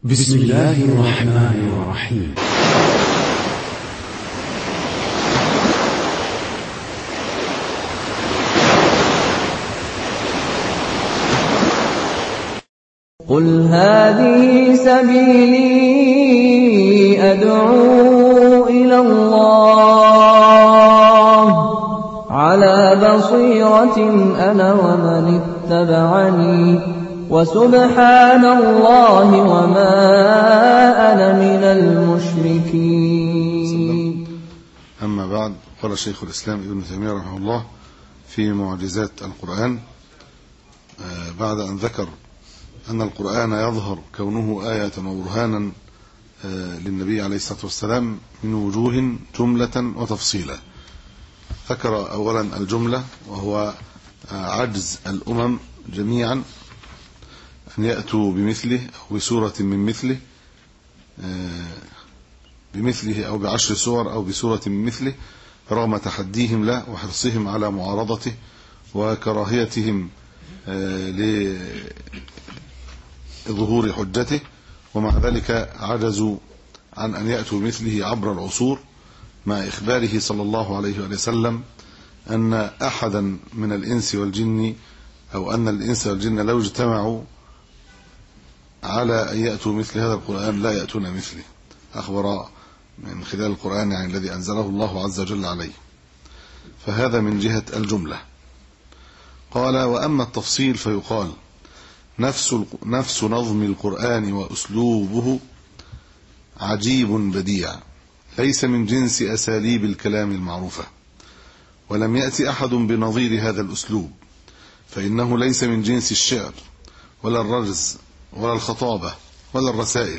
بسم الله الرحمن الرحيم. قل هذه سبيلي أدعو إلى الله على بصيرة أنا ومن اتبعني وسبحان الله وما أنا من المشركين. أما بعد، قال شيخ الإسلام ابن تيمية رحمه الله في معجزات القرآن بعد أن ذكر أن القرآن يظهر كونه آية وبرهانا للنبي عليه الصلاة والسلام من وجوه جملة وتفصيلا. ذكر أولا الجملة، وهو عجز الأمم جميعا أن يأتوا بمثله أو بسورة من مثله، بمثله أو بعشر سور أو بسورة من مثله، رغم تحديهم له وحرصهم على معارضته وكراهيتهم لظهور حجته، ومع ذلك عجزوا عن أن يأتوا بمثله عبر العصور، مع إخباره صلى الله عليه وسلم أن أحدا من الإنس والجن، أو أن الإنس والجن لو اجتمعوا على أن يأتوا مثل هذا القرآن لا يأتون مثله. أخبر من خلال القرآن يعني الذي أنزله الله عز وجل عليه. فهذا من جهة الجملة. قال: وأما التفصيل فيقال: نفس نظم القرآن وأسلوبه عجيب بديع، ليس من جنس أساليب الكلام المعروفة، ولم يأتي أحد بنظير هذا الأسلوب، فإنه ليس من جنس الشعر ولا الرجز ولا الخطابة ولا الرسائل،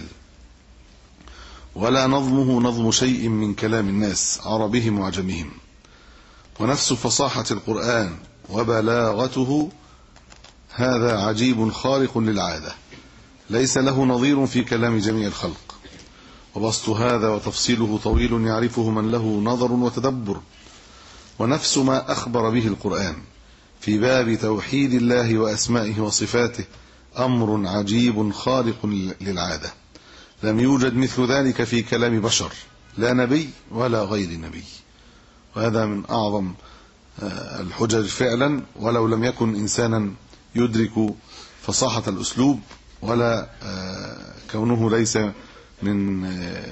ولا نظمه نظم شيء من كلام الناس عربهم وعجمهم. ونفس فصاحة القرآن وبلاغته هذا عجيب خارق للعادة، ليس له نظير في كلام جميع الخلق. وبسط هذا وتفصيله طويل يعرفه من له نظر وتدبر. ونفس ما أخبر به القرآن في باب توحيد الله وأسمائه وصفاته أمر عجيب خارق للعادة، لم يوجد مثل ذلك في كلام بشر، لا نبي ولا غير نبي. وهذا من أعظم الحجج فعلا، ولو لم يكن إنسانا يدرك فصاحة الأسلوب، ولا كونه ليس من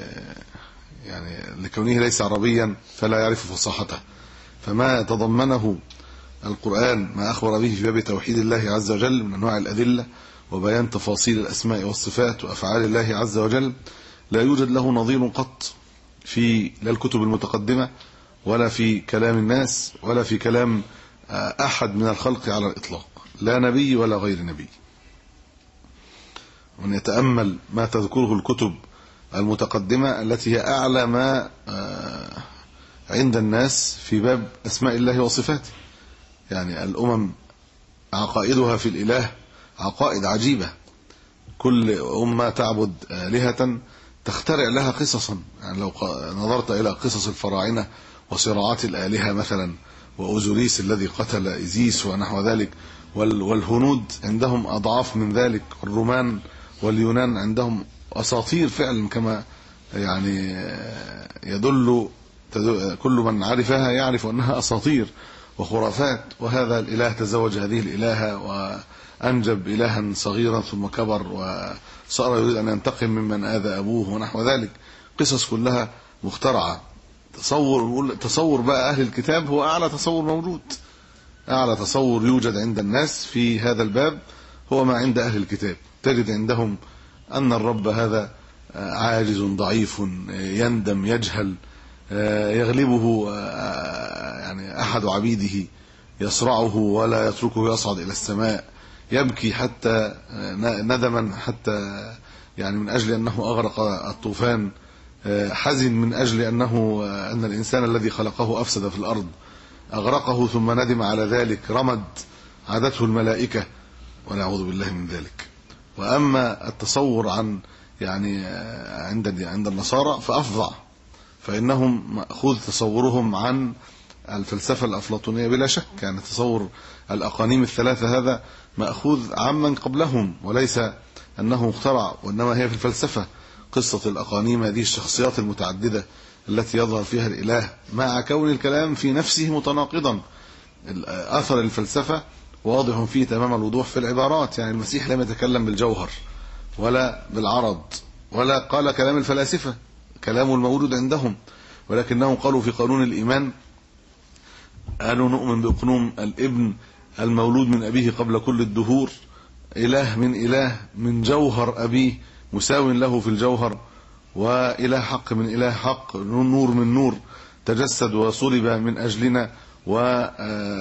يعني لكونه ليس عربيا فلا يعرف فصاحته. فما تضمنه القرآن ما أخبر به في باب توحيد الله عز وجل من أنواع الأدلة وبيان تفاصيل الأسماء والصفات وأفعال الله عز وجل، لا يوجد له نظير قط في لا الكتب المتقدمة ولا في كلام الناس ولا في كلام أحد من الخلق على الإطلاق، لا نبي ولا غير نبي. وأن يتأمل ما تذكره الكتب المتقدمة التي هي أعلى ما عند الناس في باب أسماء الله وصفاته. يعني الأمم عقائدها في الإله عقائد عجيبة، كل أمة تعبد آلهة تخترع لها قصصا. يعني لو نظرت إلى قصص الفراعنة وصراعات الآلهة مثلا، وأوزوريس الذي قتل إيزيس ونحو ذلك، والهنود عندهم أضعاف من ذلك، الرومان واليونان عندهم أساطير فعلا، كما يعني يدل كل من عرفها يعرف أنها أساطير وخرافات. وهذا الإله تزوج هذه الإلهة وأنجب إلها صغيرا ثم كبر وصار يريد أن ينتقم ممن آذى أبوه ونحو ذلك، قصص كلها مخترعة. تصور بقى أهل الكتاب هو أعلى تصور موجود، أعلى تصور يوجد عند الناس في هذا الباب هو ما عند أهل الكتاب. تجد عندهم أن الرب هذا عاجز ضعيف يندم يجهل، يغلبه يعني أحد عبيده يصرعه ولا يتركه يصعد إلى السماء، يبكي حتى ندما، حتى يعني من أجل أنه أغرق الطوفان، حزن من أجل أن الإنسان الذي خلقه أفسد في الأرض، أغرقه ثم ندم على ذلك، رمد عادته الملائكة ونعوذ بالله من ذلك. وأما التصور عن يعني عند النصارى فأفظع، فإنهم مأخوذ تصورهم عن الفلسفة الأفلاطونية بلا شك. يعني تصور الأقانيم الثلاثة هذا مأخوذ عمن قبلهم، وليس أنه اخترع، وإنما هي في الفلسفة قصة الأقانيم، هذه الشخصيات المتعددة التي يظهر فيها الإله مع كون الكلام في نفسه متناقضا. أثر الفلسفة واضح فيه تمام الوضوح في العبارات. يعني المسيح لم يتكلم بالجوهر ولا بالعرض ولا قال كلام الفلاسفة، كلامه الموجود عندهم، ولكنهم قالوا في قانون الإيمان، قالوا نؤمن بأقنوم الابن المولود من أبيه قبل كل الدهور، إله من جوهر أبيه مساو له في الجوهر، وإله حق من إله حق، نور من نور، تجسد وصلب من أجلنا، وبعد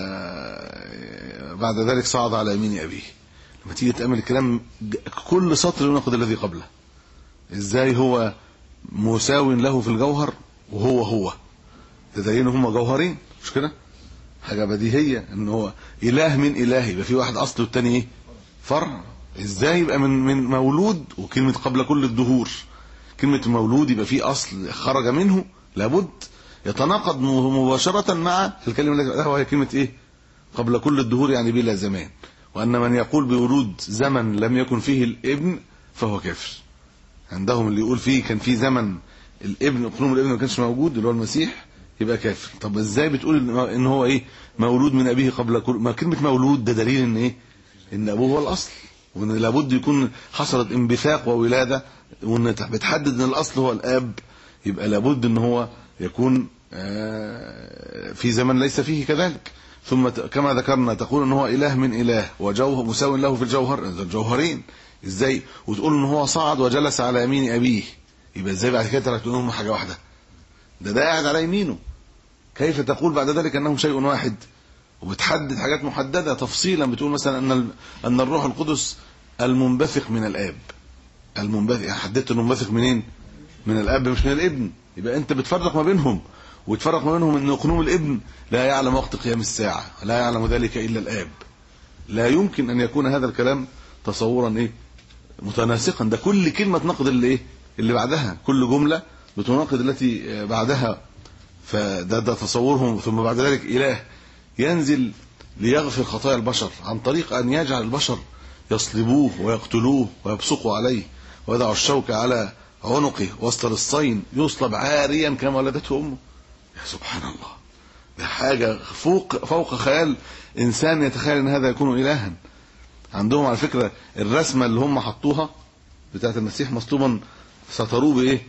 ذلك صعد على يمين أبيه. لما تيجي تأمل الكلام كل سطر يناقض الذي قبله. إزاي هو مساو له في الجوهر وهو تدين هم جوهرين، مش كده؟ حاجة بديهية ان هو إله من إله، يبقى في واحد أصل والتاني إيه؟ فرع. إزاي يبقى من مولود، وكلمة قبل كل الدهور، كلمة مولود يبقى في أصل خرج منه، لابد يتناقض مباشرة مع الكلمة التي وهي كلمة إيه؟ قبل كل الدهور، يعني بلا زمان. وأن من يقول بورود زمن لم يكن فيه الابن فهو كافر. عندهم اللي يقول فيه كان فيه زمن الابن، اقنوم الابن ما كانش موجود اللي هو المسيح، يبقى كافر. طب ازاي بتقول ان هو ايه؟ مولود من ابيه قبل كل، ما كلمه مولود ده دليل ان ايه؟ ان ابوه هو الاصل، وان لابد يكون حصلت انبثاق وولاده، وان بتحدد ان الاصل هو الاب، يبقى لابد ان هو يكون في زمن ليس فيه كذلك. ثم كما ذكرنا تقول ان هو اله من اله وجوهر مساو له في الجوهر، الجوهرين. ازاي وتقول ان هو صعد وجلس على يمين ابيه؟ يبقى ازاي بعد كده تقول انهم حاجه واحده؟ ده قاعد على يمينه، كيف تقول بعد ذلك انهم شيء واحد؟ وبتحدد حاجات محدده تفصيلا، بتقول مثلا ان الروح القدس المنبثق من الاب. المنبثق، حددت انه منبثق منين؟ من الاب مش من الابن. يبقى انت بتفرق ما بينهم، وتفرق ما بينهم ان اقنوم الابن لا يعلم وقت قيام الساعه، لا يعلم ذلك الا الاب. لا يمكن ان يكون هذا الكلام تصورا ايه؟ متناسقا. ده كل كلمه تناقض اللي بعدها، كل جمله بتناقض التي بعدها. فده تصورهم. ثم بعد ذلك اله ينزل ليغفر خطايا البشر عن طريق ان يجعل البشر يصلبوه ويقتلوه ويبصقوا عليه ويضعوا الشوكة على عنقه وسط الصين، يصلب عاريا كما ولدته امه. يا سبحان الله، ده حاجه فوق خيال انسان يتخيل ان هذا يكون الها. عندهم على فكره الرسمه اللي هم حطوها بتاعه المسيح مصلوبا سطروه بايه؟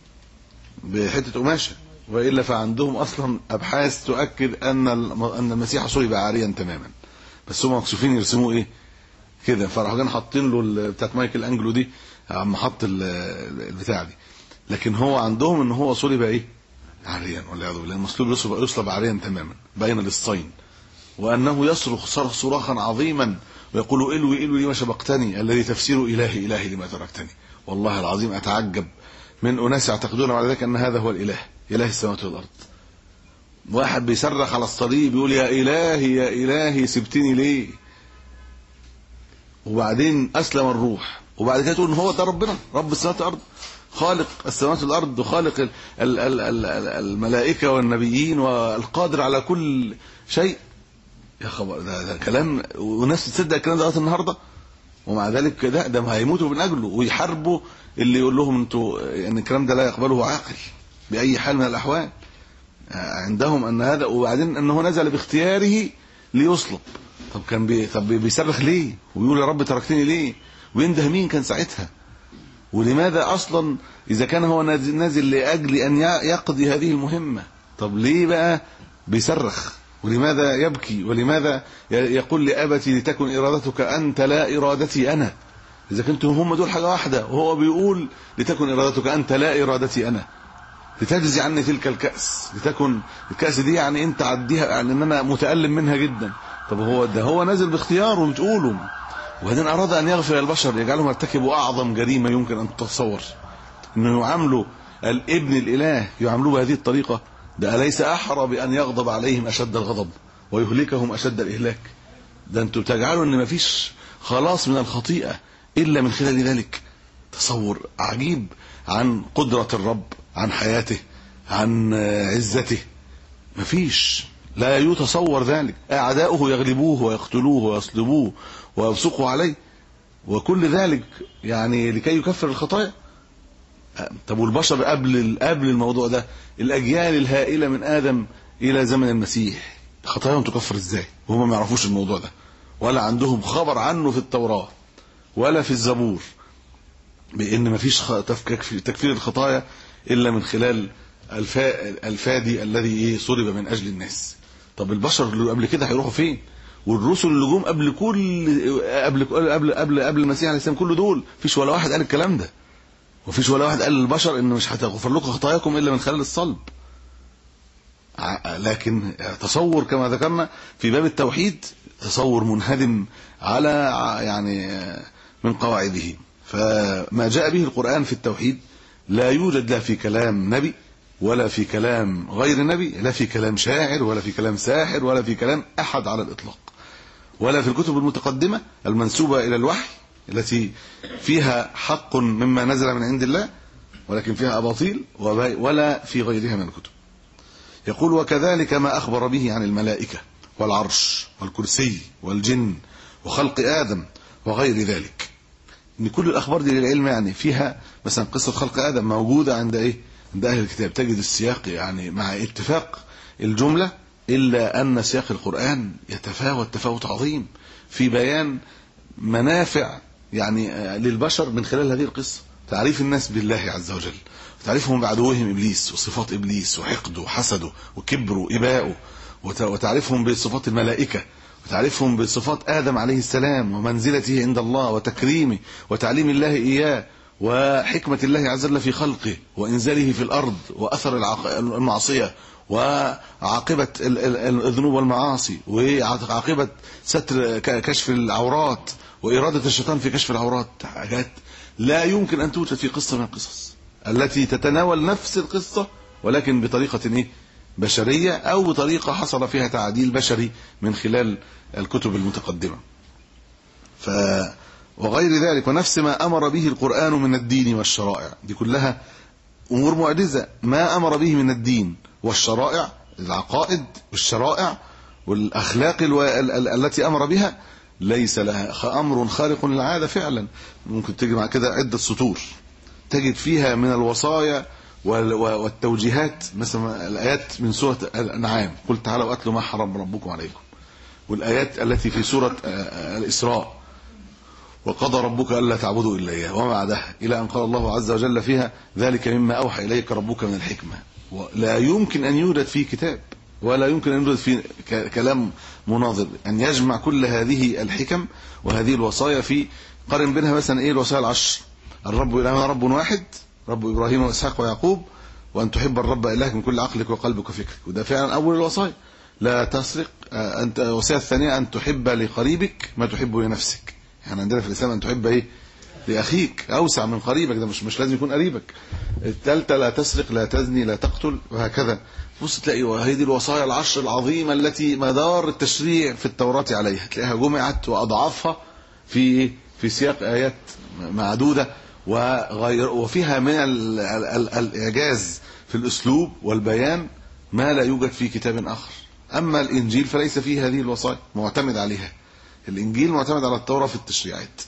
بحته قماشه، والا فعندهم اصلا ابحاث تؤكد ان المسيح صلب عاريا تماما، بس هم مكسوفين يرسموه ايه كده، فراحوا جايين حاطين له بتاعه مايكل انجلو دي، عم حط البتاع دي. لكن هو عندهم ان هو صلب ايه؟ عاريا، والعياذ بالله. المصلوب يصلب عاريا تماما بين للصين، وانه يصرخ صراخا عظيما ويقول الوي الوي لما شبقتني، الذي تفسير الهي الهي لما تركتني. والله العظيم اتعجب من اناس يعتقدون على ذلك ان هذا هو الاله، اله السماوات والارض. واحد بيصرخ على الصليب يقول يا الهي يا الهي سبتني ليه؟ وبعدين اسلم الروح، وبعد كده تقول ان هو ده ربنا، رب السماوات والارض، خالق السماوات والارض، وخالق الملائكه والنبيين، والقادر على كل شيء. يا خبر، ده كلام، وناس تصدق الكلام ده النهارده. ومع ذلك ده ما هيموتوا من اجله ويحاربوا اللي يقول لهم انتوا يعني الكلام ده لا يقبله عاقل باي حال من الاحوال. عندهم ان هذا، وبعدين انه نزل باختياره ليصلب. طب كان بيصرخ ليه؟ ويقول يا رب تركتني ليه؟ وينده مين كان ساعتها؟ ولماذا اصلا اذا كان هو نازل لاجل ان يقضي هذه المهمه، طب ليه بقى بيصرخ؟ ولماذا يبكي؟ ولماذا يقول لأبتي لتكن إرادتك أنت لا إرادتي أنا؟ إذا كنتم هم دول حاجة واحدة، وهو بيقول لتكن إرادتك أنت لا إرادتي أنا، لتجزي عني تلك الكأس، لتكن الكأس دي يعني أنت عديها، يعني أن أنا متألم منها جدا. طب هو نازل باختياره وبتقولوا، وبعدين أراد أن يغفر البشر، يجعلهم يرتكبوا أعظم جريمة يمكن أن تتصور، أنه يعاملوا الابن الإله يعاملوه بهذه الطريقة. ده أليس أحرى بأن يغضب عليهم أشد الغضب ويهلكهم أشد الإهلاك؟ ده أنتم تجعلوا أن مفيش خلاص من الخطيئة إلا من خلال ذلك. تصور عجيب عن قدرة الرب، عن حياته، عن عزته. مفيش، لا يتصور ذلك. أعداؤه يغلبوه ويقتلوه ويصلبوه ويبصقوا عليه، وكل ذلك يعني لكي يكفر الخطايا. طب والبشر قبل الموضوع ده، الأجيال الهائلة من آدم إلى زمن المسيح خطاياهم تكفر إزاي وهم ما يعرفوش الموضوع ده، ولا عندهم خبر عنه في التوراة ولا في الزبور، بأن ما فيش تكفير الخطايا إلا من خلال الفادي الذي صلب من أجل الناس. طب البشر اللي قبل كده هيروحوا فين؟ والرسل اللي جم قبل قبل المسيح عليه السلام كل دول فيش ولا واحد قال الكلام ده، وفيش ولا واحد قال للبشر ان مش هتغفر لكم خطاياكم الا من خلال الصلب. لكن تصور كما ذكرنا في باب التوحيد تصور منهدم على يعني من قواعده. فما جاء به القرآن في التوحيد لا يوجد لا في كلام نبي ولا في كلام غير نبي، لا في كلام شاعر ولا في كلام ساحر ولا في كلام أحد على الإطلاق، ولا في الكتب المتقدمة المنسوبة إلى الوحي التي فيها حق مما نزل من عند الله ولكن فيها أباطيل، ولا في غيرها من الكتب. يقول وكذلك ما أخبر به عن الملائكة والعرش والكرسي والجن وخلق آدم وغير ذلك. إن كل الأخبار دي للعلم يعني فيها مثلا قصة خلق آدم موجودة عند عند أهل الكتاب، تجد السياق يعني مع اتفاق الجملة، إلا أن سياق القرآن يتفاوت تفاوت عظيم في بيان منافع يعني للبشر من خلال هذه القصة. تعريف الناس بالله عز وجل، وتعريفهم بعدوهم إبليس وصفات إبليس وحقده وحسده وكبره وإباؤه، وتعريفهم بصفات الملائكة، وتعريفهم بصفات آدم عليه السلام ومنزلته عند الله وتكريمه وتعليم الله إياه وحكمة الله عز وجل في خلقه وإنزاله في الأرض وأثر المعصية وعاقبة الذنوب والمعاصي وعاقبة ستر كشف العورات وإرادة الشيطان في كشف العورات. حاجات لا يمكن أن توجد في قصة من القصص التي تتناول نفس القصة ولكن بطريقة بشرية أو بطريقة حصل فيها تعديل بشري من خلال الكتب المتقدمة. وغير ذلك، ونفس ما أمر به القرآن من الدين والشرائع، دي كلها أمور معجزة. ما أمر به من الدين والشرائع، العقائد والشرائع والأخلاق التي أمر بها ليس لها أمر خارق للعادة فعلا. ممكن تجي مع كده عدة سطور تجد فيها من الوصايا والتوجيهات، مثلا الآيات من سورة الأنعام قل تعالوا أتلوا ما حرم ربكم عليكم، والآيات التي في سورة الإسراء وقضى ربك ألا تعبدوا إلا إياه وما بعدها، إلى أن قال الله عز وجل فيها ذلك مما أوحى إليك ربك من الحكمة. لا يمكن أن يوجد في كتاب ولا يمكن أن يوجد في كلام مناظر أن يجمع كل هذه الحكم وهذه الوصايا في قارن بينها. مثلا إيه الوصايا العشر؟ الرب إلهنا رب واحد، رب إبراهيم وإسحاق ويعقوب، وأن تحب الرب إلهك من كل عقلك وقلبك وفكرك. وده فعلا أول الوصايا. لا تسرق. أنت الوصية الثانية أن تحب لقريبك ما تحب لنفسك. يعني عندنا في الإسلام أن تحب إيه؟ لأخيك، أوسع من قريبك، ده مش لازم يكون قريبك. الثالثة لا تسرق لا تزني لا تقتل، وهكذا. بص تلاقي هذه الوصايا العشر العظيمة التي مدار التشريع في التوراة عليها، تلاقيها جمعت وأضعافها في سياق آيات معدودة، وفيها من الإعجاز في الأسلوب والبيان ما لا يوجد في كتاب آخر. أما الإنجيل فليس فيه هذه الوصايا، معتمد عليها. الإنجيل معتمد على التوراة في التشريعات.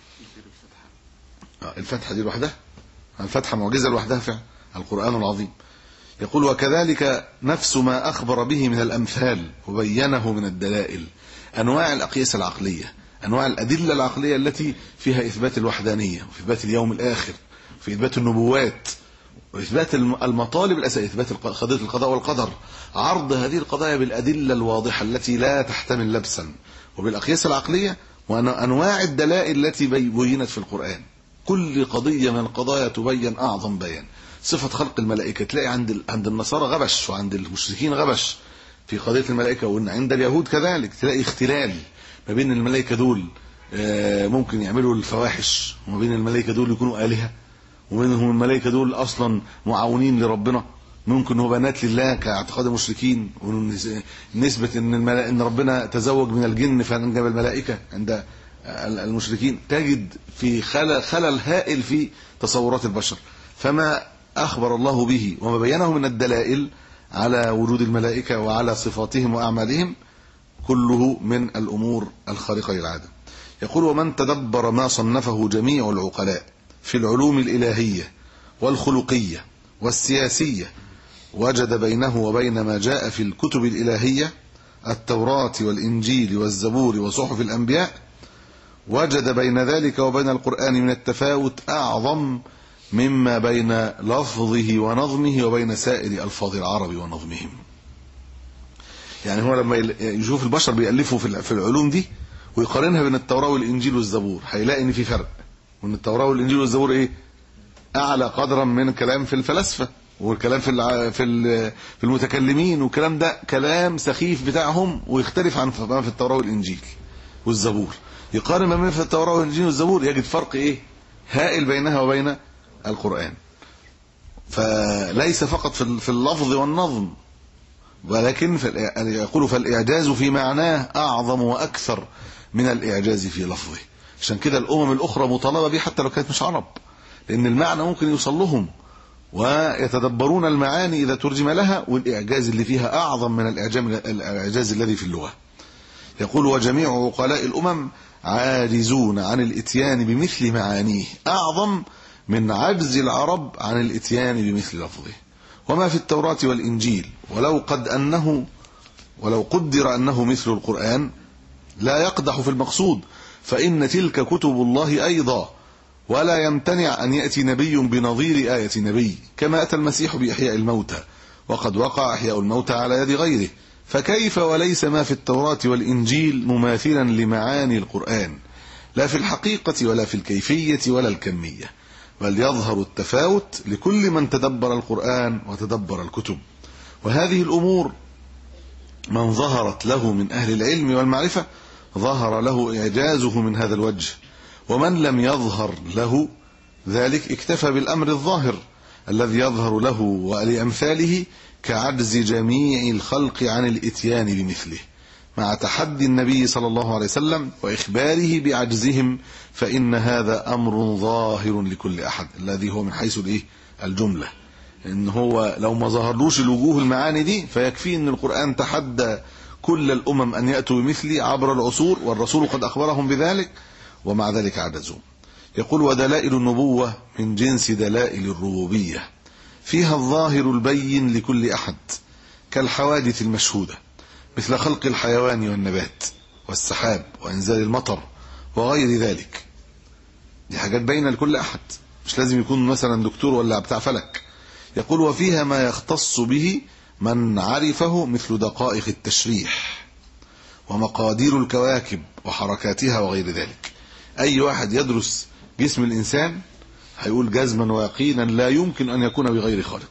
الفتحة دي لوحدها، الفتحة معجزة لوحدها فعلا، القرآن العظيم. يقول وكذلك نفس ما أخبر به من الأمثال وبينه من الدلائل، أنواع الأقياس العقلية، أنواع الأدلة العقلية التي فيها إثبات الوحدانية وفي إثبات اليوم الآخر وفي إثبات النبوات وإثبات المطالب الأساسية، إثبات قضية القضاء والقدر، عرض هذه القضايا بالأدلة الواضحة التي لا تحتمل لبسا، وبالأقياس العقلية وأنواع الدلائل التي بينت في القرآن. كل قضية من القضايا تبين أعظم بيان. صفة خلق الملائكة تلاقي عند النصارى غبش وعند المشركين غبش في قضية الملائكة، وإن عند اليهود كذلك تلاقي اختلال ما بين الملائكة دول ممكن يعملوا الفواحش، وما بين الملائكة دول يكونوا آلهة، ومنهم الملائكة دول أصلا معاونين لربنا، ممكن هو بنات لله كاعتقاد المشركين، ونسبة إن ربنا تزوج من الجن فأنجب الملائكة عند المشركين. تجد في خلل هائل في تصورات البشر. فما أخبر الله به وما بينه من الدلائل على وجود الملائكة وعلى صفاتهم وأعمالهم، كله من الأمور الخارقة للعادة. يقول: ومن تدبر ما صنفه جميع العقلاء في العلوم الإلهية والخلقية والسياسية وجد بينه وبين ما جاء في الكتب الإلهية التوراة والإنجيل والزبور وصحف الأنبياء، وجد بين ذلك وبين القرآن من التفاوت أعظم مما بين لفظه ونظمه وبين سائر ألفاظ العرب ونظمهم. يعني هو لما يشوف البشر بيألفوا في العلوم دي ويقارنها بين التوراة والإنجيل والزبور، هيلاقي إن في فرق، وإن التوراة والإنجيل والزبور إيه؟ أعلى قدرا من كلام في الفلاسفة والكلام في المتكلمين، والكلام ده كلام سخيف بتاعهم ويختلف عن ما في التوراة والإنجيل والزبور. يقارن ما بين في التوراة والإنجيل والزبور يجد فرق إيه؟ هائل بينها وبين القرآن. فليس فقط في اللفظ والنظم، ولكن يقول فالإعجاز في معناه أعظم وأكثر من الإعجاز في لفظه. عشان كده الأمم الأخرى مطالبة به حتى لو كانت مش عرب، لأن المعنى ممكن يوصل لهم ويتدبرون المعاني إذا ترجم لها، والإعجاز اللي فيها أعظم من الإعجاز الذي في اللغة. يقول: وجميع عقلاء الأمم عاجزون عن الإتيان بمثل معانيه أعظم من عجز العرب عن الإتيان بمثل لفظه. وما في التوراة والإنجيل ولو قدر أنه مثل القرآن لا يقدح في المقصود، فإن تلك كتب الله أيضا، ولا يمتنع أن يأتي نبي بنظير آية نبي، كما أتى المسيح بإحياء الموتى، وقد وقع إحياء الموتى على يد غيره، فكيف وليس ما في التوراة والإنجيل مماثلا لمعاني القرآن، لا في الحقيقة ولا في الكيفية ولا الكمية، بل يظهر التفاوت لكل من تدبر القرآن وتدبر الكتب. وهذه الأمور من ظهرت له من أهل العلم والمعرفة ظهر له إعجازه من هذا الوجه، ومن لم يظهر له ذلك اكتفى بالأمر الظاهر الذي يظهر له ولأمثاله، كعجز جميع الخلق عن الإتيان بمثله، مع تحدي النبي صلى الله عليه وسلم وإخباره بعجزهم، فإن هذا أمر ظاهر لكل أحد، الذي هو من حيث الجملة، إن هو لو ما ظهرلوش الوجوه المعاني دي فيكفي أن القرآن تحدى كل الأمم أن يأتوا بمثله عبر العصور، والرسول قد أخبرهم بذلك، ومع ذلك عجزوا. يقول: ودلائل النبوة من جنس دلائل الربوبية، فيها الظاهر البين لكل أحد، كالحوادث المشهودة مثل خلق الحيوان والنبات والسحاب وإنزال المطر وغير ذلك. دي حاجات باينة لكل أحد، مش لازم يكون مثلا دكتور ولا بتاع فلك. يقول: وفيها ما يختص به من عرفه مثل دقائق التشريح ومقادير الكواكب وحركاتها وغير ذلك. أي واحد يدرس جسم الإنسان هيقول جزما ويقينا لا يمكن أن يكون بغير خالق،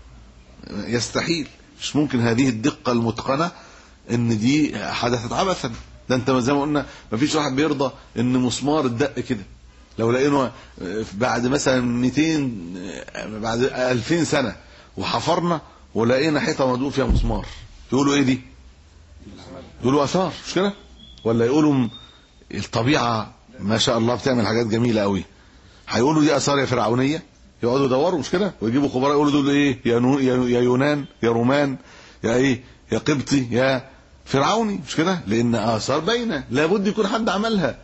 يستحيل، مش ممكن هذه الدقة المتقنة ان دي حدثت عبثا. ده انت زي ما قلنا مفيش واحد بيرضى ان مسمار الدق كده لو لقيناه بعد مثلا 200 بعد 2000 سنة وحفرنا ولقينا حيطة مدقوق فيها مسمار، يقولوا ايه دي؟ يقولوا اثار، مش كده؟ ولا يقولوا الطبيعة ما شاء الله بتعمل حاجات جميلة قوي؟ هيقولوا دي اثار يا فرعونية، يقعدوا يدوروا، مش كده؟ ويجيبوا خبراء يقولوا دول ايه؟ يا يونان، يا رومان، يا ايه، يا قبطي، يا فرعوني، مش كده؟ لان اثار باينه، لابد يكون حد عملها.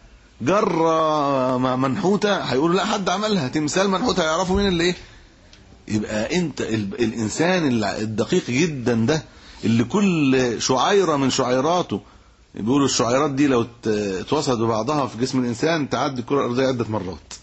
جره منحوته هيقولوا لا حد عملها، تمثال منحوت هيعرفوا مين اللي ايه. يبقى انت الانسان الدقيق جدا ده اللي كل شعيره من شعيراته، بيقولوا الشعيرات دي لو اتوصلت ببعضها في جسم الانسان تعدي الكره الارضيه عده مرات،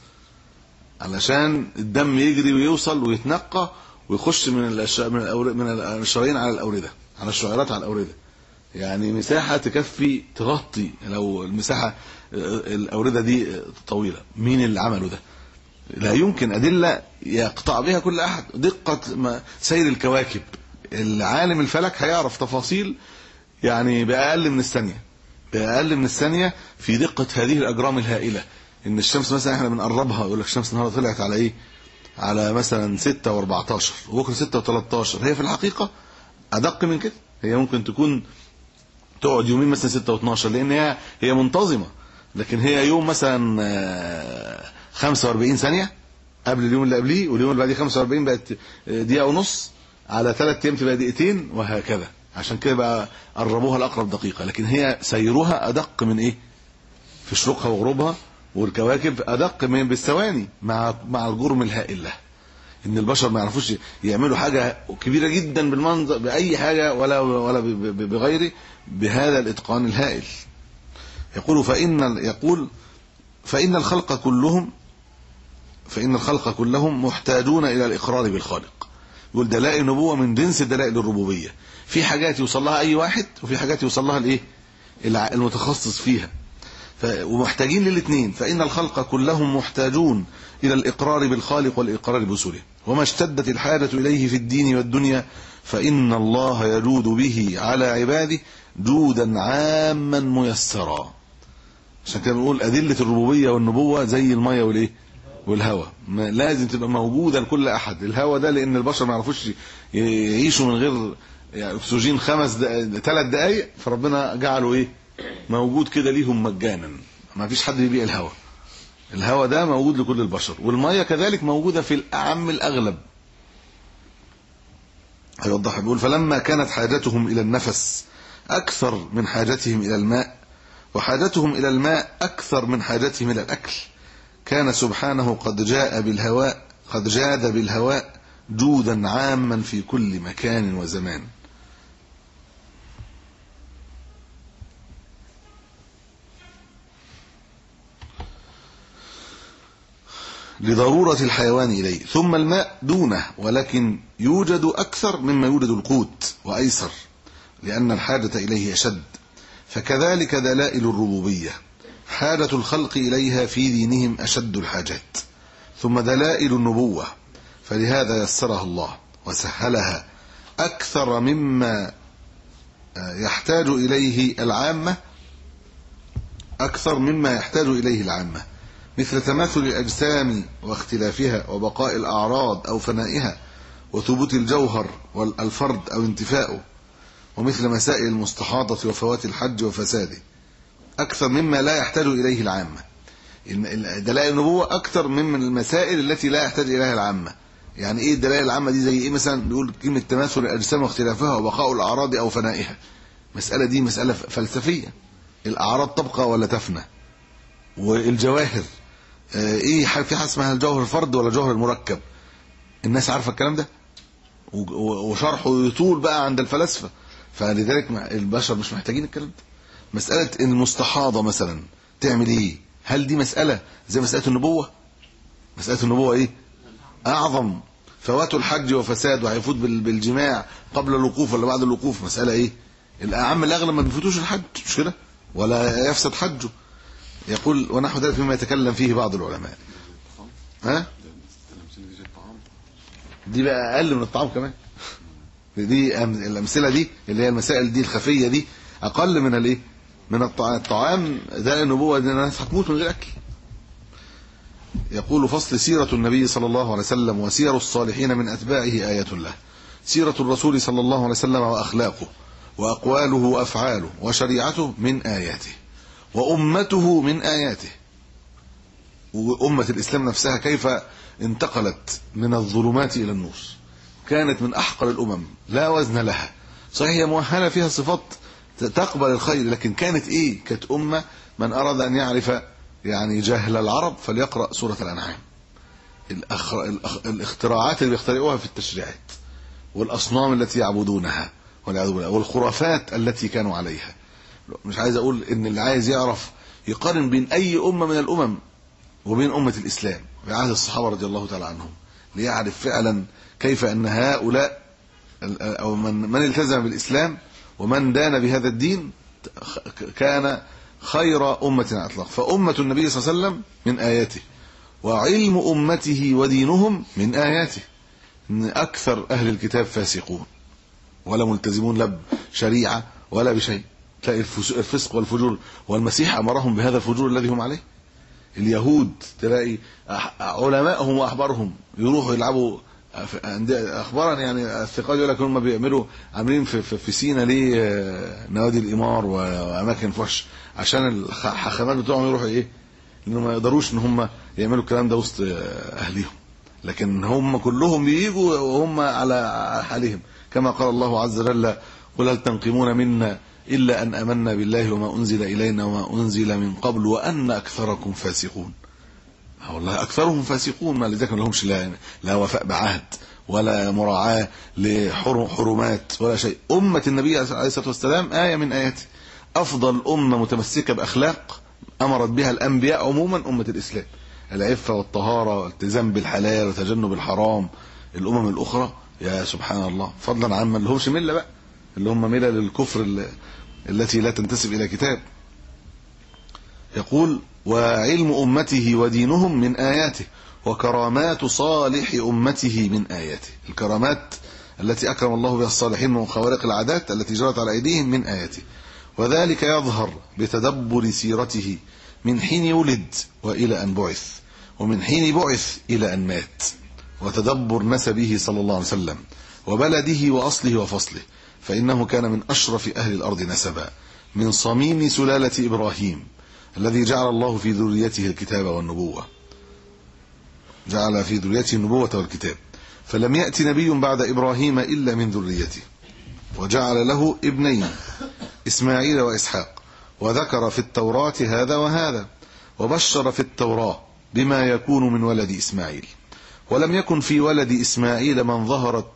علشان الدم يجري ويوصل ويتنقى ويخش من الشرايين على الاورده، على الشعيرات على الاورده. يعني مساحه تكفي تغطي لو المساحه الاورده دي طويله. مين اللي عمله ده؟ لا يمكن ادله يقطع بها كل احد. دقه سير الكواكب، العالم الفلك هيعرف تفاصيل يعني باقل من الثانيه، باقل من الثانيه في دقه هذه الاجرام الهائله. ان الشمس مثلا احنا بنقربها، يقول لك الشمس النهارده طلعت على ايه؟ على مثلا 6 و14 وبكره 6 و13. هي في الحقيقه ادق من كده، هي ممكن تكون تقعد يومين مثلا 6 و12، لان هي منتظمه، لكن هي يوم مثلا 45 ثانيه قبل اليوم اللي قبليه، واليوم اللي بعديه 45 بقت دقيقه ونص، على 3 ايام تبقى دقيقتين، وهكذا. عشان كده بقى قربوها لاقرب دقيقه، لكن هي سيرها ادق من ايه؟ في شروقها وغروبها والكواكب ادق من بالثواني، مع الجرم الهائل له. ان البشر ما يعرفوش يعملوا حاجه كبيره جدا بالمنظر باي حاجه ولا بغيره بهذا الاتقان الهائل. يقول فإن الخلق كلهم محتاجون إلى الإقرار بالخالق. يقول دلائل النبوة من جنس دلائل الربوبية، في حاجات يوصل لها أي واحد، وفي حاجات يوصل لها الإيه؟ المتخصص فيها، ومحتاجين للاثنين. فإن الخلق كلهم محتاجون إلى الإقرار بالخالق والإقرار برسله، وما اشتدت الحاجة إليه في الدين والدنيا فإن الله يجود به على عباده جودا عاما ميسرا. عشان كده بنقول أدلة الربوبية والنبوة زي المية والإيه؟ والهواء، لازم تبقى موجودة لكل أحد. الهواء ده لأن البشر ما يعرفوش يعيشوا من غير يعني أكسجين 3 دقايق، فربنا جعله إيه؟ موجود كده ليهم مجانا، ما فيش حد يبيع الهواء. الهواء ده موجود لكل البشر، والمية كذلك موجودة في الأعم الأغلب. هيوضح بيقول فلما كانت حاجتهم إلى النفس أكثر من حاجتهم إلى الماء، وحاجتهم إلى الماء أكثر من حاجتهم إلى الأكل، كان سبحانه قد جاد بالهواء جودا عاما في كل مكان وزمان. لضرورة الحيوان إليه، ثم الماء دونه ولكن يوجد أكثر مما يوجد القوت وأيسر لأن الحاجة إليه أشد. فكذلك دلائل الربوبية حاجة الخلق إليها في دينهم أشد الحاجات. ثم دلائل النبوة فلهذا يسرها الله وسهلها أكثر مما يحتاج إليه العامة، مثل تماثل الأجسام واختلافها وبقاء الأعراض أو فنائها وثبوت الجوهر والفرد أو انتفاؤه، ومثل مسائل المستحاضة وفوات الحج وفساده أكثر مما لا يحتاج إليه العامة. دلائل النبوة أكثر من المسائل التي لا يحتاج إليها العامة. يعني إيه الدلائل العامة دي؟ زي إيه مثلا؟ بيقول كلمة تماثل الأجسام واختلافها وبقاء الأعراض أو فنائها. مسألة دي مسألة فلسفية، الأعراض تبقى ولا تفنى؟ والجواهر إيه؟ في حاجة اسمها الجوهر الفرد ولا جوهر المركب؟ الناس عارفة الكلام ده، وشرحه يطول بقى عند الفلاسفة، فلذلك البشر مش محتاجين الكلام ده. مسألة المستحاضة مثلا تعمل ايه؟ هل دي مسألة زي مسألة النبوة؟ مسألة النبوة ايه؟ اعظم. فوات الحج وفساد، وهيفوت بالجماع قبل الوقوف ولا بعد الوقوف، مسألة ايه؟ الأعم الأغلب ما بيفوتوش الحج، مش كده؟ ولا يفسد حجه. يقول ونحو ذلك فيما يتكلم فيه بعض العلماء. ها؟ دي بقى أقل من الطعام كمان. دي الأمثلة دي اللي هي المسائل دي الخفية دي أقل من الايه؟ من الطعام. ده النبوة دي الناس هتموت من غير أكل. يقول فصل سيرة النبي صلى الله عليه وسلم وسير الصالحين من أتباعه آية له. سيرة الرسول صلى الله عليه وسلم وأخلاقه وأقواله وأفعاله وشريعته من آياته، وأمته من آياته. وأمة الإسلام نفسها كيف انتقلت من الظلمات إلى النور، كانت من أحقر الأمم لا وزن لها. صحيح هي مؤهلة فيها صفات تقبل الخير، لكن كانت إيه؟ كانت أمة من أراد أن يعرف يعني جهل العرب فليقرأ سورة الأنعام. الاختراعات اللي بيخترعوها في التشريعات، والأصنام التي يعبدونها والعياذ بالله، والخرافات التي كانوا عليها. مش عايز أقول إن اللي عايز يعرف يقارن بين أي أمة من الأمم وبين أمة الإسلام في عهد الصحابة رضي الله تعالى عنهم، ليعرف فعلا كيف أن هؤلاء أو من التزم بالإسلام ومن دان بهذا الدين كان خير أمة على الإطلاق. فأمة النبي صلى الله عليه وسلم من آياته، وعلم أمته ودينهم من آياته. إن أكثر أهل الكتاب فاسقون ولا ملتزمون لا بشريعة ولا بشيء. تلاقي الفسق والفجور، والمسيح أمرهم بهذا الفجور الذي هم عليه. اليهود تلاقي علماءهم وأحبارهم يروحوا يلعبوا أخبارا، يعني الثقات يقول لك هم بيعملوا عاملين في سينا ليه نوادي الإمار وأماكن فحش عشان الحاخامات بتوعهم يروحوا إيه؟ إنهم ما يقدروش إن هم يعملوا الكلام ده وسط أهليهم. لكن هم كلهم بيجوا وهم على حالهم، كما قال الله عز وجل: قل هل تنقمون منا إلا أن آمنا بالله وما أنزل إلينا وما أنزل من قبل وأن أكثركم فاسقون. والله أكثرهم فاسقون، ما لذلك ما لهمش لا وفاء بعهد ولا مراعاة لحرمات ولا شيء. أمة النبي عليه الصلاة والسلام آية من آياته، أفضل أمة متمسكة بأخلاق أمرت بها الأنبياء عموما أمة الإسلام، العفة والطهارة والالتزام بالحلال وتجنب الحرام. الأمم الأخرى يا سبحان الله، فضلا عن من لهمش ملة بقى، اللي هم ملة للكفر التي لا تنتسب إلى كتاب. يقول: وعلم أمته ودينهم من آياته، وكرامات صالح أمته من آياته. الكرامات التي أكرم الله بها الصالحين من خوارق العادات التي جرت على أيديهم من آياته، وذلك يظهر بتدبر سيرته من حين ولد وإلى أن بعث، ومن حين بعث إلى أن مات، وتدبر نسبه صلى الله عليه وسلم وبلده وأصله وفصله، فإنه كان من أشرف أهل الأرض نسبا، من صميم سلالة إبراهيم الذي جعل الله في ذريته الكتاب والنبوة، جعل في ذريته النبوة والكتاب، فلم يأتي نبي بعد إبراهيم إلا من ذريته، وجعل له ابنين إسماعيل وإسحاق، وذكر في التوراة هذا وهذا، وبشر في التوراة بما يكون من ولد إسماعيل، ولم يكن في ولد إسماعيل من ظهرت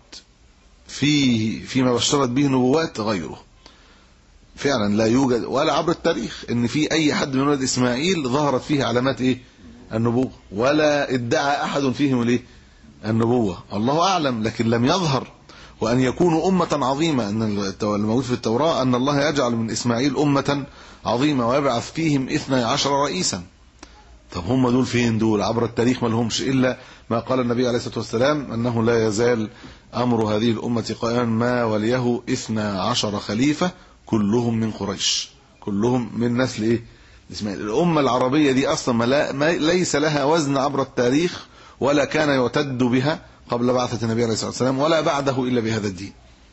فيما بشرت به نبوات غيره. فعلا لا يوجد ولا عبر التاريخ ان في اي حد من ولد اسماعيل ظهرت فيه علامات النبوة، ولا ادعى احد فيهم النبوة، الله اعلم، لكن لم يظهر. وان يكونوا امة عظيمة، ان الموجود في التوراة ان الله يجعل من اسماعيل امة عظيمة ويبعث فيهم 12 رئيسا. طب هم دول فين؟ دول عبر التاريخ ما لهمش الا ما قال النبي عليه الصلاة والسلام انه لا يزال امر هذه الامة قائما ما وليه 12 خليفة كلهم من قريش، كلهم من نسل اسماعيل. الأمة العربية دي أصلا ليس لها وزن عبر التاريخ، ولا كان يعتد بها قبل بعثة النبي عليه الصلاة والسلام ولا بعده إلا بهذا الدين.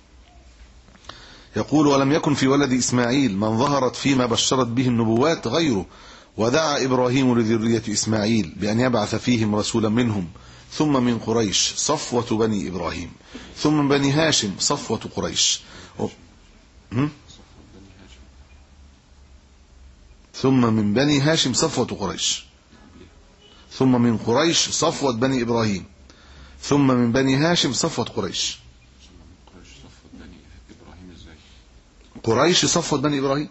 يقول: ولم يكن في ولد إسماعيل من ظهرت فيما بشرت به النبوات غيره، ودعا إبراهيم لذرية إسماعيل بأن يبعث فيهم رسولا منهم، ثم من قريش صفوة بني إبراهيم، ثم من بني هاشم صفوة قريش، ثم من بني هاشم صفوة قريش، ثم من قريش صفوة بني إبراهيم، ثم من بني هاشم صفوة قريش. قريش صفوة بني إبراهيم،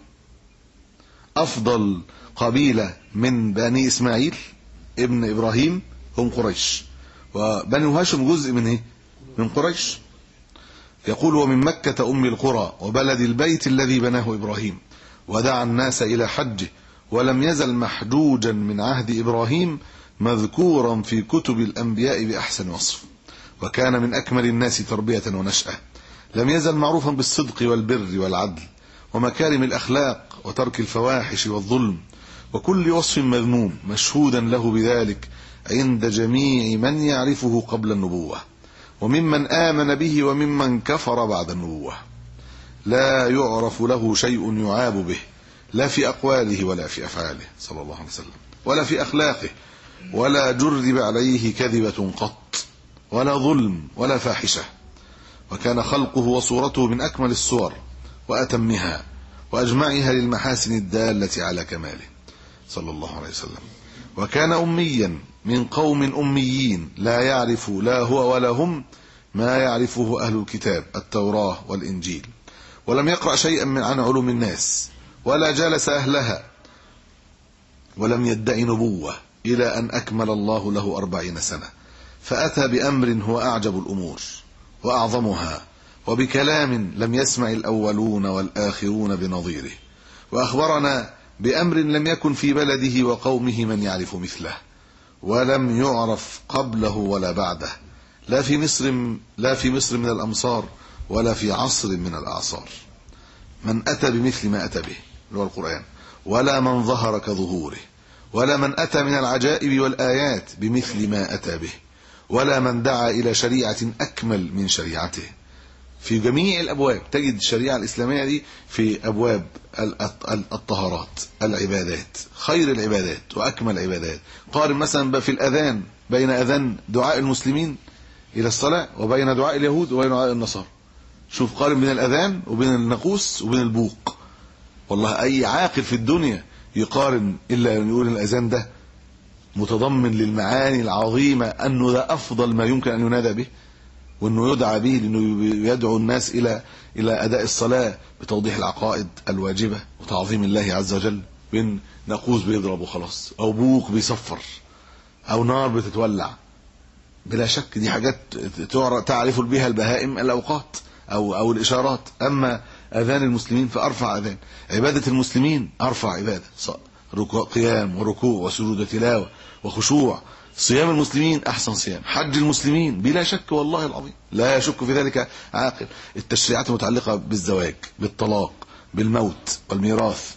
أفضل قبيلة من بني إسماعيل ابن إبراهيم هم قريش، وبني هاشم جزء من قريش. يقول: ومن مكة أم القرى وبلد البيت الذي بناه إبراهيم، ودعا الناس إلى حجه، ولم يزل محجوجا من عهد إبراهيم، مذكورا في كتب الأنبياء بأحسن وصف، وكان من أكمل الناس تربية ونشأة، لم يزل معروفا بالصدق والبر والعدل ومكارم الأخلاق وترك الفواحش والظلم وكل وصف مذموم، مشهودا له بذلك عند جميع من يعرفه قبل النبوة، وممن آمن به وممن كفر بعد النبوة. لا يعرف له شيء يعاب به، لا في أقواله ولا في أفعاله صلى الله عليه وسلم، ولا في أخلاقه، ولا جرب عليه كذبة قط، ولا ظلم ولا فاحشة. وكان خلقه وصورته من أكمل الصور وأتمها وأجمعها للمحاسن الدالة على كماله صلى الله عليه وسلم. وكان أميا من قوم أميين، لا يعرف لا هو ولا هم ما يعرفه أهل الكتاب التوراة والإنجيل، ولم يقرأ شيئا عن علوم الناس، ولا جالس أهلها، ولم يدعي نبوة إلى أن أكمل الله له 40 سنة، فأتى بأمر هو أعجب الأمور وأعظمها، وبكلام لم يسمع الأولون والآخرون بنظيره، وأخبرنا بأمر لم يكن في بلده وقومه من يعرف مثله، ولم يعرف قبله ولا بعده، لا في مصر من الأمصار، ولا في عصر من الأعصار، من أتى بمثل ما أتى به اللي هو القرآن، ولا من ظهر كظهوره، ولا من أتى من العجائب والآيات بمثل ما أتى به، ولا من دعا إلى شريعة أكمل من شريعته. في جميع الأبواب تجد الشريعة الإسلامية دي في أبواب الطهارات، العبادات، خير العبادات وأكمل العبادات. قارن مثلا في الأذان بين أذان دعاء المسلمين إلى الصلاة وبين دعاء اليهود وبين دعاء النصارى. شوف قارن بين الأذان وبين الناقوس وبين البوق. والله أي عاقل في الدنيا يقارن إلا أن يقول الأذان ده متضمن للمعاني العظيمة أنه ده أفضل ما يمكن أن ينادى به، وأنه يدعى به لأنه يدعو الناس إلى أداء الصلاة بتوضيح العقائد الواجبة وتعظيم الله عز وجل، بين ناقوس بيضرب وخلاص، أو بوق بيصفر، أو نار بتتولع. بلا شك دي حاجات تعرف بها البهائم الأوقات أو الإشارات. أما أذان المسلمين فأرفع أذان، عبادة المسلمين أرفع عبادة، قيام وركوع وسجود وتلاوة وخشوع. صيام المسلمين أحسن صيام، حج المسلمين بلا شك والله العظيم لا يشك في ذلك عاقل. التشريعات المتعلقة بالزواج، بالطلاق، بالموت والميراث،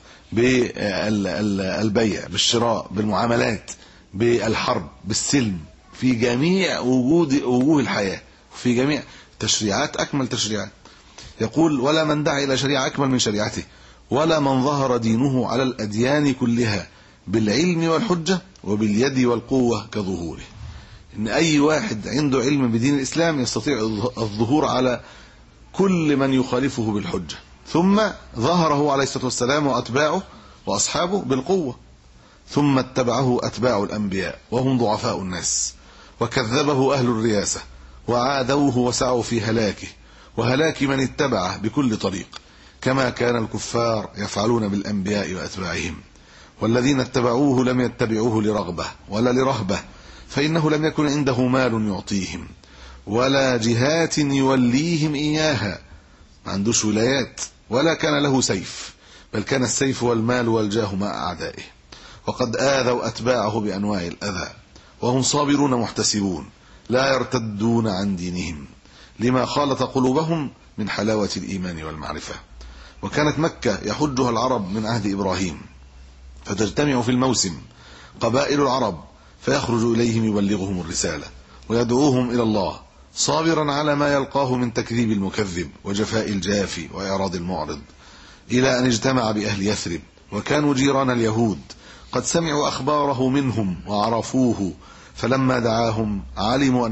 بالبيع، بالشراء، بالمعاملات، بالحرب، بالسلم، في جميع وجوه الحياة، في جميع تشريعات أكمل تشريعات. يقول: ولا من دعا إلى شريعة أكمل من شريعته، ولا من ظهر دينه على الأديان كلها بالعلم والحجة وباليد والقوة كظهوره. إن أي واحد عنده علم بدين الإسلام يستطيع الظهور على كل من يخالفه بالحجة، ثم ظهره عليه الصلاة والسلام وأتباعه وأصحابه بالقوة، ثم اتبعه أتباع الأنبياء وهم ضعفاء الناس، وكذبه أهل الرياسة وعادوه وسعوا في هلاكه وهلاك من اتبعه بكل طريق، كما كان الكفار يفعلون بالأنبياء وأتباعهم. والذين اتبعوه لم يتبعوه لرغبة ولا لرهبة، فإنه لم يكن عنده مال يعطيهم ولا جهات يوليهم إياها، ما عندوش ولايات، ولا كان له سيف، بل كان السيف والمال والجاه مع أعدائه. وقد آذوا أتباعه بأنواع الأذى وهم صابرون محتسبون لا يرتدون عن دينهم، لما خالط قلوبهم من حلاوة الإيمان والمعرفة. وكانت مكة يحجها العرب من عهد إبراهيم، فتجتمع في الموسم قبائل العرب فيخرج إليهم يبلغهم الرسالة ويدعوهم إلى الله، صابرا على ما يلقاه من تكذيب المكذب وجفاء الجافي وإعراض المعرض، إلى أن اجتمع بأهل يثرب، وكانوا جيران اليهود قد سمعوا أخباره منهم وعرفوه، فلما دعاهم علموا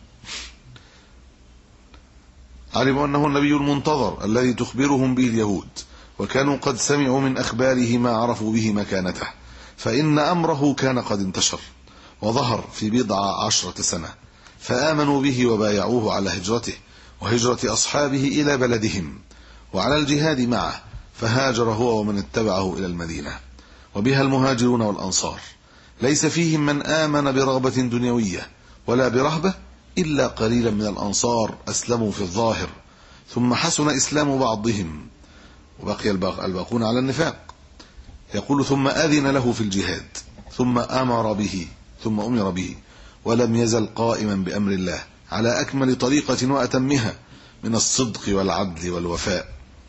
أنه النبي المنتظر الذي تخبرهم به اليهود، وكانوا قد سمعوا من أخباره ما عرفوا به مكانته، فإن أمره كان قد انتشر وظهر في 10 سنة، فآمنوا به وبايعوه على هجرته وهجرة أصحابه إلى بلدهم وعلى الجهاد معه، فهاجر هو ومن اتبعه إلى المدينة، وبها المهاجرون والأنصار، ليس فيهم من آمن برغبة دنيوية ولا برهبة إلا قليلا من الأنصار أسلموا في الظاهر، ثم حسن إسلام بعضهم وبقي الباقون على النفاق. يقول: ثم أذن له في الجهاد، ثم أمر به، ولم يزل قائما بأمر الله على أكمل طريقة وأتمها من الصدق والعدل والوفاء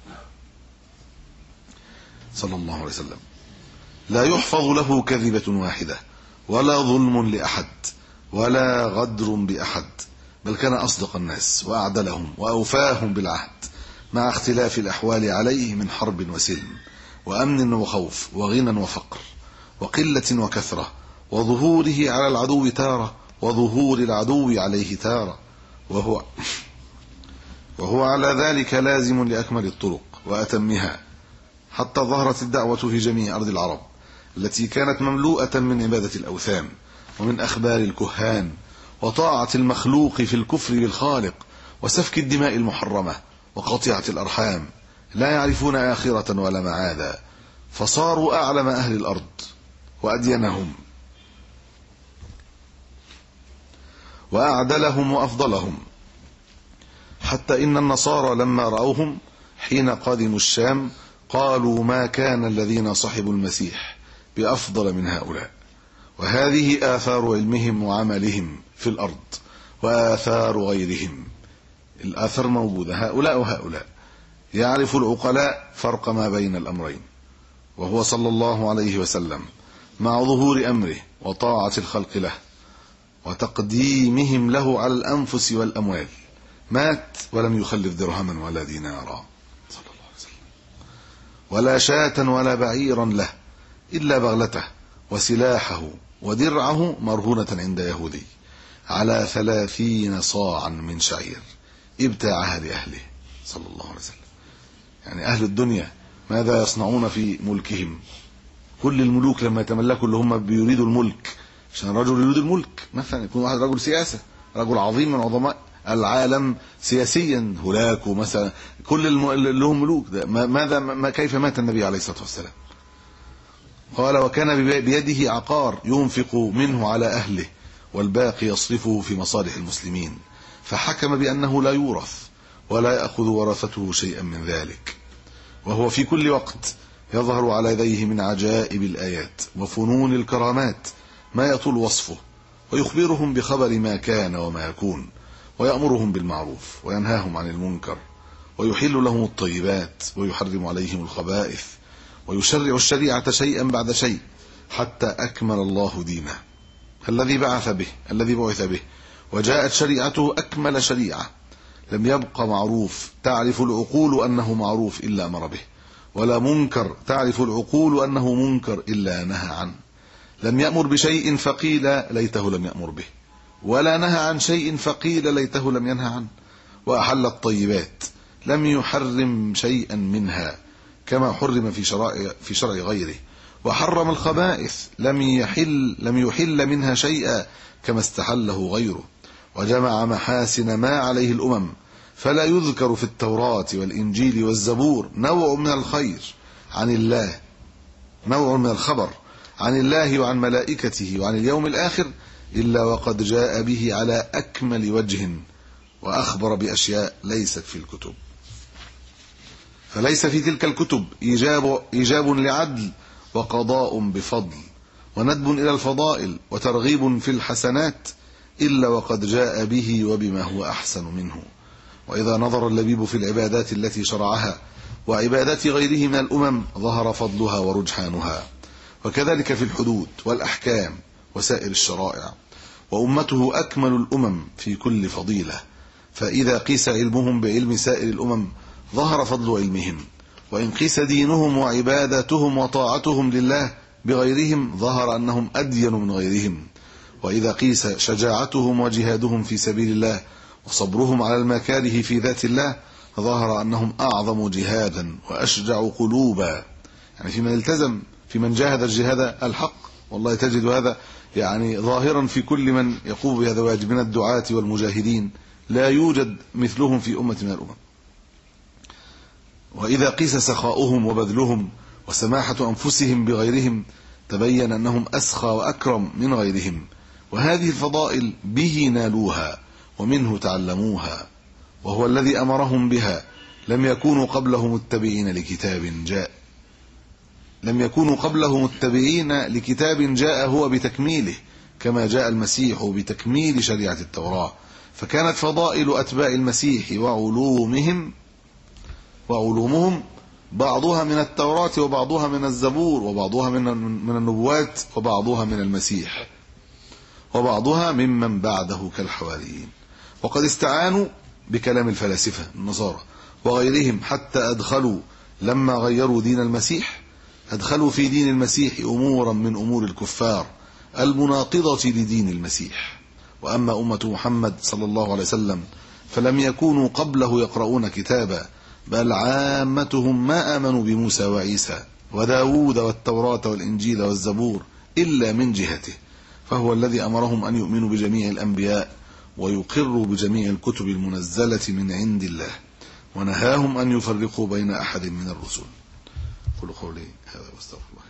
صلى الله عليه وسلم، لا يحفظ له كذبة واحدة ولا ظلم لأحد ولا غدر بأحد، بل كان أصدق الناس وأعدلهم وأوفاهم بالعهد، مع اختلاف الأحوال عليه من حرب وسلم وأمن وخوف وغنى وفقر وقلة وكثرة، وظهوره على العدو تارة وظهور العدو عليه تارة، وهو على ذلك لازم لأكمل الطرق وأتمها، حتى ظهرت الدعوة في جميع أرض العرب التي كانت مملوءة من عبادة الأوثان ومن أخبار الكهان وطاعة المخلوق في الكفر بالخالق وسفك الدماء المحرمة وقطيعة الأرحام، لا يعرفون آخرة ولا معادا، فصاروا أعلم أهل الأرض وأدينهم وأعدلهم وأفضلهم، حتى إن النصارى لما رأوهم حين قدموا الشام قالوا: ما كان الذين صحبوا المسيح بأفضل من هؤلاء. وهذه آثار علمهم وعملهم في الأرض وآثار غيرهم، الآثار موجودة، هؤلاء وهؤلاء. يعرف العقلاء فرق ما بين الأمرين، وهو صلى الله عليه وسلم مع ظهور أمره وطاعة الخلق له وتقديمهم له على الأنفس والأموال، مات ولم يخلف درهما ولا دينارا صلى الله عليه وسلم، ولا شاة ولا بعيرا له إلا بغلته وسلاحه ودرعه مرهونة عند يهودي، على 30 صاعا من شعير ابتاعها لأهله صلى الله عليه وسلم. يعني أهل الدنيا ماذا يصنعون في ملكهم؟ كل الملوك لما يتملكوا اللي هم بيريدوا الملك، عشان الرجل يريد الملك، مثلا يكون واحد رجل سياسة، رجل عظيم من عظماء العالم سياسيا، هولاكو مثلا، كل اللي هم ملوك ده ماذا كيف مات النبي عليه الصلاة والسلام؟ قال: وكان بيده عقار ينفق منه على أهله والباقي يصرفه في مصالح المسلمين، فحكم بأنه لا يورث ولا يأخذ ورثته شيئا من ذلك، وهو في كل وقت يظهر على يديه من عجائب الآيات وفنون الكرامات ما يطول وصفه، ويخبرهم بخبر ما كان وما يكون، ويأمرهم بالمعروف وينهاهم عن المنكر، ويحل لهم الطيبات ويحرم عليهم الخبائث، ويشرع الشريعة شيئا بعد شيء حتى أكمل الله دينه الذي بعث به، وجاءت شريعته أكمل شريعة. لم يبق معروف تعرف العقول أنه معروف إلا أمر به، ولا منكر تعرف العقول أنه منكر إلا نهى عنه. لم يأمر بشيء فقيل ليته لم يأمر به، ولا نهى عن شيء فقيل ليته لم ينهى عنه. وأحل الطيبات، لم يحرم شيئا منها كما حرم في شرع غيره، وحرم الخبائث، لم يحل منها شيئا كما استحله غيره، وجمع محاسن ما عليه الأمم، فلا يذكر في التوراة والإنجيل والزبور نوع من الخير عن الله، نوع من الخبر عن الله وعن ملائكته وعن اليوم الآخر إلا وقد جاء به على أكمل وجه، وأخبر بأشياء ليست في الكتب. فليس في تلك الكتب إيجاب لعدل وقضاء بفضل وندب إلى الفضائل وترغيب في الحسنات إلا وقد جاء به وبما هو أحسن منه. وإذا نظر اللبيب في العبادات التي شرعها وعبادات غيره من الأمم ظهر فضلها ورجحانها، وكذلك في الحدود والأحكام وسائر الشرائع. وأمته أكمل الأمم في كل فضيلة، فإذا قيس علمهم بعلم سائر الأمم ظهر فضل علمهم، وإن قيس دينهم وعباداتهم وطاعتهم لله بغيرهم ظهر أنهم أدين من غيرهم. وإذا قيس شجاعتهم وجهادهم في سبيل الله وصبرهم على المكاره في ذات الله ظهر أنهم أعظم جهادا وأشجع قلوبا. يعني في من جاهد الجهاد الحق، والله تجد هذا يعني ظاهرا في كل من يقوم بهذا الواجب من الدعاة والمجاهدين، لا يوجد مثلهم في أمة من الأمم. وإذا قيس سخاؤهم وبذلهم وسماحة أنفسهم بغيرهم تبين أنهم أسخى وأكرم من غيرهم، وهذه الفضائل به نالوها ومنه تعلموها، وهو الذي أمرهم بها. لم يكونوا قبله متبعين لكتاب جاء هو بتكميله، كما جاء المسيح بتكميل شريعة التوراة. فكانت فضائل أتباع المسيح وعلومهم بعضها من التوراة وبعضها من الزبور وبعضها من النبوات وبعضها من المسيح وبعضها ممن بعده كالحواريين. وقد استعانوا بكلام الفلاسفة النصارى وغيرهم حتى أدخلوا، لما غيروا دين المسيح أدخلوا في دين المسيح أمورا من أمور الكفار المناقضة لدين المسيح. وأما أمة محمد صلى الله عليه وسلم فلم يكونوا قبله يقرؤون كتابا، بل عامتهم ما آمنوا بموسى وعيسى وداود والتوراة والإنجيل والزبور إلا من جهته، فهو الذي أمرهم أن يؤمنوا بجميع الأنبياء ويقروا بجميع الكتب المنزلة من عند الله، ونهاهم أن يفرقوا بين أحد من الرسل. قولوا قولي هذا واستغفر الله.